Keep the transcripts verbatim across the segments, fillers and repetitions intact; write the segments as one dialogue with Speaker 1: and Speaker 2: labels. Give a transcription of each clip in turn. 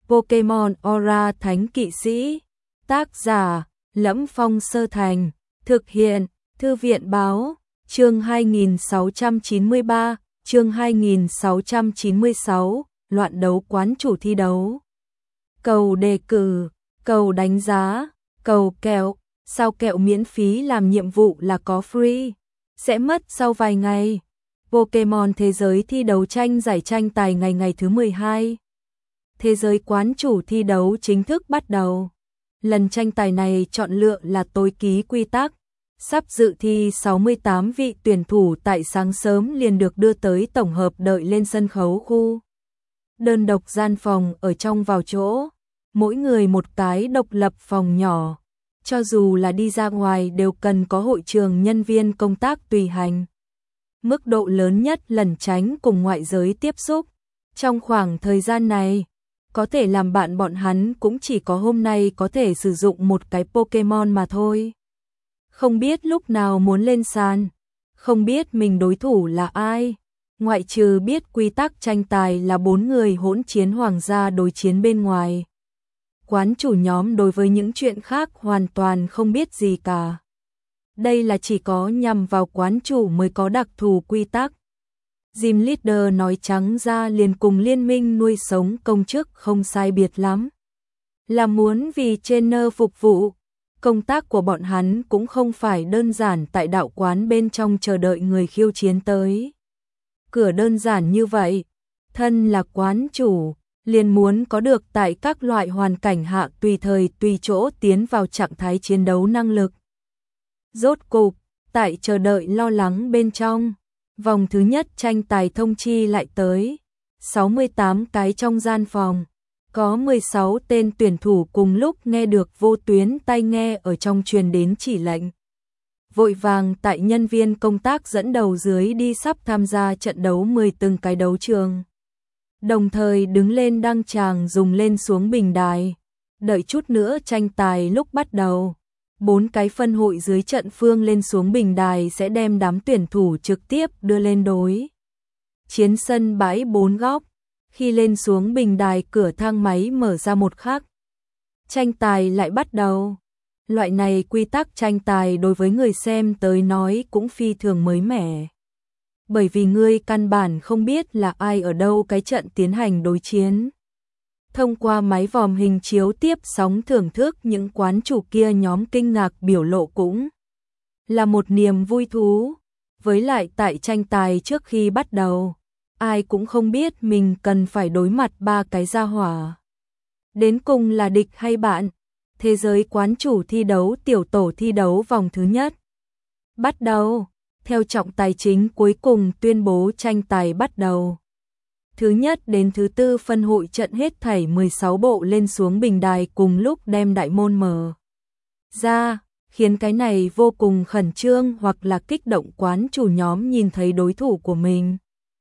Speaker 1: Pokemon Aura Thánh Kỵ Sĩ. Tác giả: Lẫm Phong Sơ Thành. Thực hiện: Thư viện báo. Chương hai nghìn sáu trăm chín mươi ba, chương hai nghìn sáu trăm chín mươi sáu, loạn đấu quán chủ thi đấu. Cầu đề cử, cầu đánh giá, cầu kẹo, sao kẹo miễn phí làm nhiệm vụ là có free, sẽ mất sau vài ngày. Pokemon Thế giới thi đấu tranh giải tranh tài ngày ngày thứ mười hai. Thế giới quán chủ thi đấu chính thức bắt đầu. Lần tranh tài này chọn lựa là tối ký quy tắc. Sắp dự thi sáu mươi tám vị tuyển thủ tại sáng sớm liền được đưa tới tổng hợp đợi lên sân khấu khu. Đơn độc gian phòng ở trong vào chỗ, mỗi người một cái độc lập phòng nhỏ. Cho dù là đi ra ngoài đều cần có hội trường nhân viên công tác tùy hành. Mức độ lớn nhất lẩn tránh cùng ngoại giới tiếp xúc. Trong khoảng thời gian này, có thể làm bạn bọn hắn cũng chỉ có hôm nay có thể sử dụng một cái Pokemon mà thôi. Không biết lúc nào muốn lên sàn, không biết mình đối thủ là ai, ngoại trừ biết quy tắc tranh tài là bốn người hỗn chiến hoàng gia đối chiến bên ngoài. Quán chủ nhóm đối với những chuyện khác hoàn toàn không biết gì cả. Đây là chỉ có nhằm vào quán chủ mới có đặc thù quy tắc. Gym Leader nói trắng ra liền cùng liên minh nuôi sống công chức không sai biệt lắm. Là muốn vì trainer phục vụ. Công tác của bọn hắn cũng không phải đơn giản tại đạo quán bên trong chờ đợi người khiêu chiến tới. Cửa đơn giản như vậy, thân là quán chủ, liền muốn có được tại các loại hoàn cảnh hạ tùy thời tùy chỗ tiến vào trạng thái chiến đấu năng lực. Rốt cục, tại chờ đợi lo lắng bên trong, vòng thứ nhất tranh tài thông chi lại tới. sáu mươi tám cái trong gian phòng. Có mười sáu tên tuyển thủ cùng lúc nghe được vô tuyến tai nghe ở trong truyền đến chỉ lệnh. Vội vàng tại nhân viên công tác dẫn đầu dưới đi sắp tham gia trận đấu mười từng cái đấu trường. Đồng thời đứng lên đăng tràng dùng lên xuống bình đài. Đợi chút nữa tranh tài lúc bắt đầu. Bốn cái phân hội dưới trận phương lên xuống bình đài sẽ đem đám tuyển thủ trực tiếp đưa lên đối. Chiến sân bãi bốn góc. Khi lên xuống bình đài cửa thang máy mở ra một khắc, tranh tài lại bắt đầu. Loại này quy tắc tranh tài đối với người xem tới nói cũng phi thường mới mẻ. Bởi vì ngươi căn bản không biết là ai ở đâu cái trận tiến hành đối chiến. Thông qua máy vòm hình chiếu tiếp sóng thưởng thức những quán chủ kia nhóm kinh ngạc biểu lộ cũng là một niềm vui thú. Với lại tại tranh tài trước khi bắt đầu, ai cũng không biết mình cần phải đối mặt ba cái gia hỏa. Đến cùng là địch hay bạn? Thế giới quán chủ thi đấu tiểu tổ thi đấu vòng thứ nhất. Bắt đầu, theo trọng tài chính cuối cùng tuyên bố tranh tài bắt đầu. Thứ nhất đến thứ tư phân hội trận hết thảy mười sáu bộ lên xuống bình đài cùng lúc đem đại môn mở ra, khiến cái này vô cùng khẩn trương hoặc là kích động quán chủ nhóm nhìn thấy đối thủ của mình.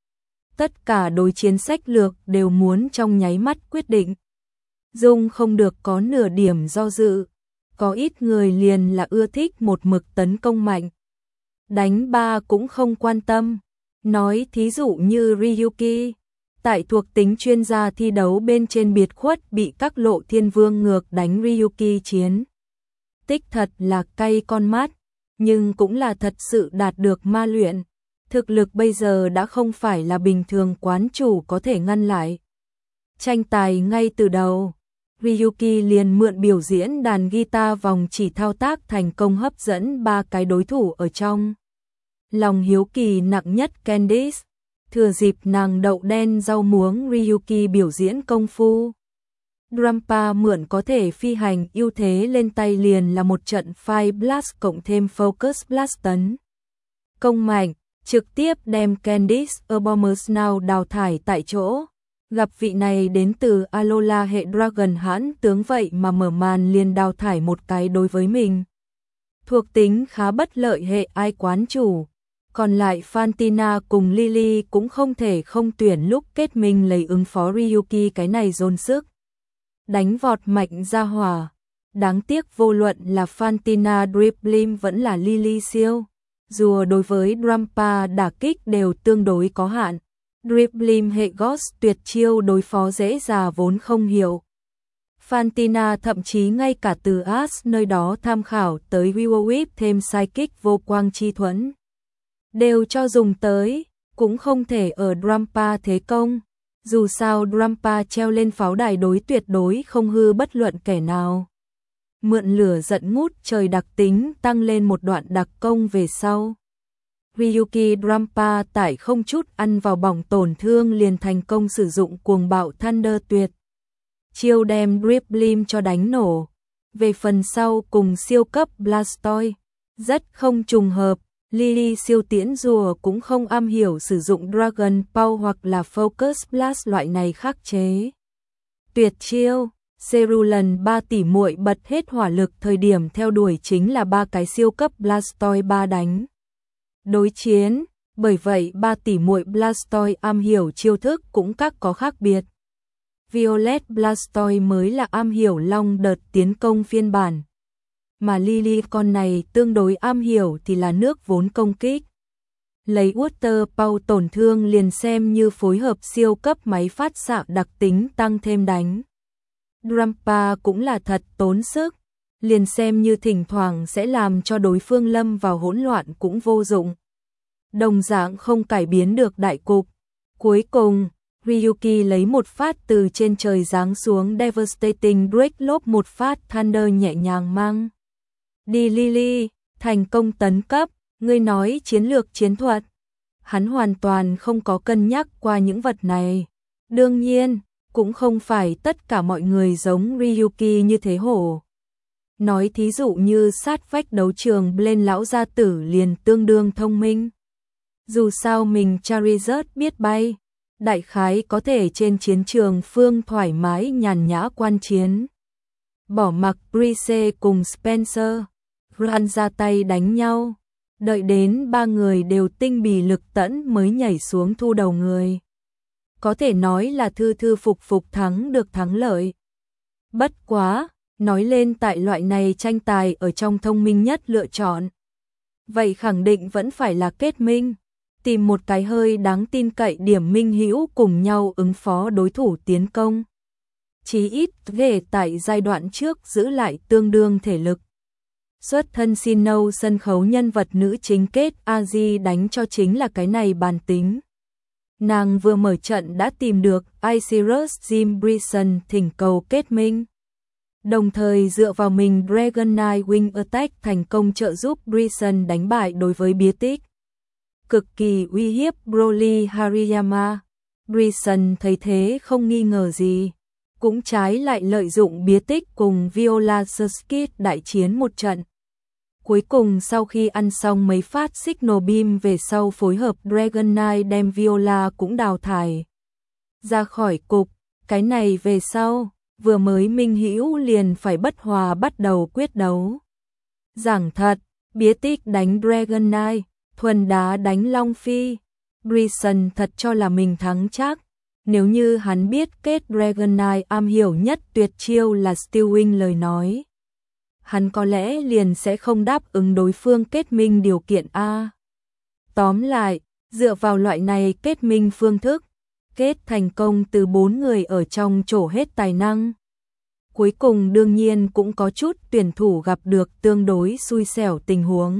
Speaker 1: Tất cả đối chiến sách lược đều muốn trong nháy mắt quyết định. Dung không được có nửa điểm do dự. Có ít người liền là ưa thích một mực tấn công mạnh. Đánh ba cũng không quan tâm. Nói thí dụ như Ryuki. Tại thuộc tính chuyên gia thi đấu bên trên biệt khuất bị các lộ thiên vương ngược đánh Ryuki chiến. Tích thật là cay con mắt. Nhưng cũng là thật sự đạt được ma luyện. Thực lực bây giờ đã không phải là bình thường quán chủ có thể ngăn lại. Tranh tài ngay từ đầu, Ryuki liền mượn biểu diễn đàn guitar vòng chỉ thao tác thành công hấp dẫn ba cái đối thủ ở trong. Lòng hiếu kỳ nặng nhất Candice, thừa dịp nàng đậu đen rau muống Ryuki biểu diễn công phu. Drampa mượn có thể phi hành ưu thế lên tay liền là một trận Fire Blast cộng thêm Focus Blast tấn. Công mạnh. Trực tiếp đem Candice Abomasnow đào thải tại chỗ. Gặp vị này đến từ Alola hệ Dragon hãn tướng vậy mà mở màn liền đào thải một cái đối với mình. Thuộc tính khá bất lợi hệ ai quán chủ. Còn lại Fantina cùng Lily cũng không thể không tuyển lúc kết minh lấy ứng phó Ryuki cái này dồn sức. Đánh vọt mạnh ra hỏa. Đáng tiếc vô luận là Fantina Dribbling vẫn là Lily siêu. Dù đối với Drampa đả kích đều tương đối có hạn. Dribbling hệ Ghost tuyệt chiêu đối phó dễ già vốn không hiểu. Fantina thậm chí ngay cả từ As nơi đó tham khảo tới Vivo thêm Psychic vô quang chi thuẫn. Đều cho dùng tới, cũng không thể ở Drampa thế công. Dù sao Drampa treo lên pháo đài đối tuyệt đối không hư bất luận kẻ nào. Mượn lửa giận ngút trời đặc tính tăng lên một đoạn đặc công về sau. Ryuki Drampa tại không chút ăn vào bỏng tổn thương liền thành công sử dụng cuồng bạo Thunder tuyệt. Chiêu đem Dribblim cho đánh nổ. Về phần sau cùng siêu cấp Blastoise, rất không trùng hợp, Lily siêu tiễn rùa cũng không am hiểu sử dụng Dragon Ball hoặc là Focus Blast loại này khắc chế. Tuyệt chiêu, Cerulean ba tỷ muội bật hết hỏa lực thời điểm theo đuổi chính là ba cái siêu cấp Blastoise ba đánh. Đối chiến, bởi vậy ba tỷ muội Blastoise am hiểu chiêu thức cũng các có khác biệt. Violet Blastoise mới là am hiểu long đợt tiến công phiên bản. Mà Lily con này tương đối am hiểu thì là nước vốn công kích. Lấy Water Power tổn thương liền xem như phối hợp siêu cấp máy phát xạ đặc tính tăng thêm đánh. Drampa cũng là thật tốn sức, liền xem như thỉnh thoảng sẽ làm cho đối phương lâm vào hỗn loạn cũng vô dụng. Đồng dạng không cải biến được đại cục. Cuối cùng, Ryuki lấy một phát từ trên trời giáng xuống Devastating Drake lốp một phát Thunder nhẹ nhàng mang. Đi Lily, thành công tấn cấp, ngươi nói chiến lược chiến thuật. Hắn hoàn toàn không có cân nhắc qua những vật này. Đương nhiên, cũng không phải tất cả mọi người giống Ryuki như thế hổ. Nói thí dụ như sát vách đấu trường Blaine lão gia tử liền tương đương thông minh. Dù sao mình Charizard biết bay, đại khái có thể trên chiến trường phương thoải mái nhàn nhã quan chiến. Bỏ mặc Brice cùng Spencer, Ran ra tay đánh nhau, đợi đến ba người đều tinh bì lực tẫn mới nhảy xuống thu đầu người. Có thể nói là thư thư phục phục thắng được thắng lợi. Bất quá, nói lên tại loại này tranh tài ở trong thông minh nhất lựa chọn. Vậy khẳng định vẫn phải là kết minh, tìm một cái hơi đáng tin cậy điểm minh hữu cùng nhau ứng phó đối thủ tiến công. Chí ít về tại giai đoạn trước giữ lại tương đương thể lực. Xuất thân Sinnoh sân khấu nhân vật nữ chính Kết Aji đánh cho chính là cái này bản tính. Nàng vừa mở trận đã tìm được Icarus Jim Brison thỉnh cầu kết minh. Đồng thời dựa vào mình Dragonite Wing Attack thành công trợ giúp Brison đánh bại đối với bía tích. Cực kỳ uy hiếp Broly Hariyama. Brison thấy thế không nghi ngờ gì. Cũng trái lại lợi dụng bía tích cùng Viola Surskit đại chiến một trận. Cuối cùng sau khi ăn xong mấy phát Signal Beam về sau phối hợp Dragonite đem Viola cũng đào thải ra khỏi cục. Cái này về sau, vừa mới minh hữu liền phải bất hòa bắt đầu quyết đấu. Giảng thật, bía tích đánh Dragonite, thuần đá đánh Long Phi. Brison thật cho là mình thắng chắc. Nếu như hắn biết Kết Dragonite am hiểu nhất tuyệt chiêu là Steel Wing lời nói, hắn có lẽ liền sẽ không đáp ứng đối phương kết minh điều kiện A. Tóm lại, dựa vào loại này kết minh phương thức, Kết thành công từ bốn người ở trong trổ hết tài năng. Cuối cùng đương nhiên cũng có chút tuyển thủ gặp được tương đối xui xẻo tình huống.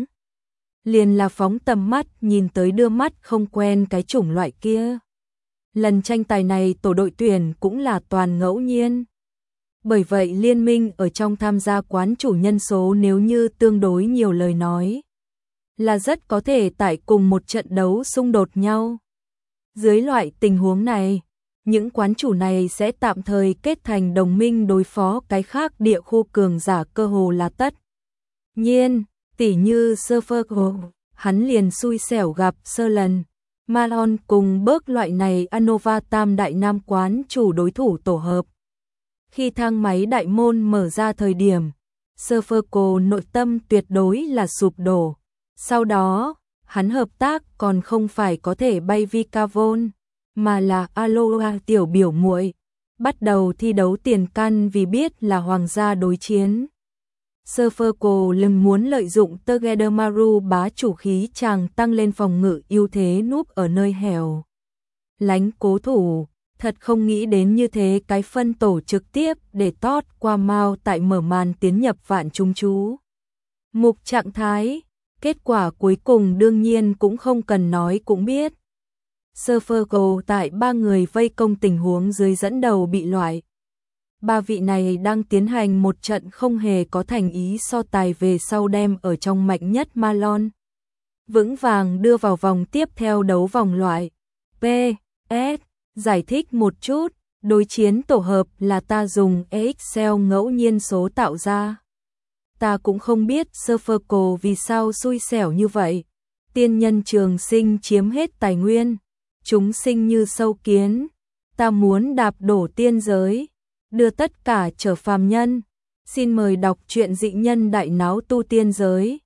Speaker 1: Liền là phóng tầm mắt nhìn tới đưa mắt không quen cái chủng loại kia. Lần tranh tài này tổ đội tuyển cũng là toàn ngẫu nhiên. Bởi vậy liên minh ở trong tham gia quán chủ nhân số nếu như tương đối nhiều lời nói, là rất có thể tại cùng một trận đấu xung đột nhau. Dưới loại tình huống này, những quán chủ này sẽ tạm thời kết thành đồng minh đối phó cái khác địa khu cường giả cơ hồ là tất. Nhiên, tỉ như Surfer, hắn liền xui xẻo gặp Sơ Lần, Malon cùng bớt loại này Anova tam đại nam quán chủ đối thủ tổ hợp. Khi thang máy đại môn mở ra thời điểm, Surfer nội tâm tuyệt đối là sụp đổ. Sau đó, hắn hợp tác còn không phải có thể bay Vikavon, mà là Aloha tiểu biểu muội, bắt đầu thi đấu tiền căn vì biết là hoàng gia đối chiến. Surfer lưng muốn lợi dụng Togedemaru bá chủ khí chàng tăng lên phòng ngự ưu thế núp ở nơi hẻo lánh cố thủ, Thật không nghĩ đến như thế cái phân tổ trực tiếp để tót qua Mao tại mở màn tiến nhập vạn chúng chú. Mục trạng thái, kết quả cuối cùng đương nhiên cũng không cần nói cũng biết. Servergo tại ba người vây công tình huống dưới dẫn đầu bị loại. Ba vị này đang tiến hành một trận không hề có thành ý so tài về sau đem ở trong mạnh nhất Malon. Vững vàng đưa vào vòng tiếp theo đấu vòng loại. pê ét giải thích một chút, đối chiến tổ hợp là ta dùng Excel ngẫu nhiên số tạo ra. Ta cũng không biết Servergo vì sao xui xẻo như vậy. Tiên nhân trường sinh chiếm hết tài nguyên, chúng sinh như sâu kiến. Ta muốn đạp đổ tiên giới, đưa tất cả trở phàm nhân. Xin mời đọc truyện Dị Nhân Đại Náo Tu Tiên Giới.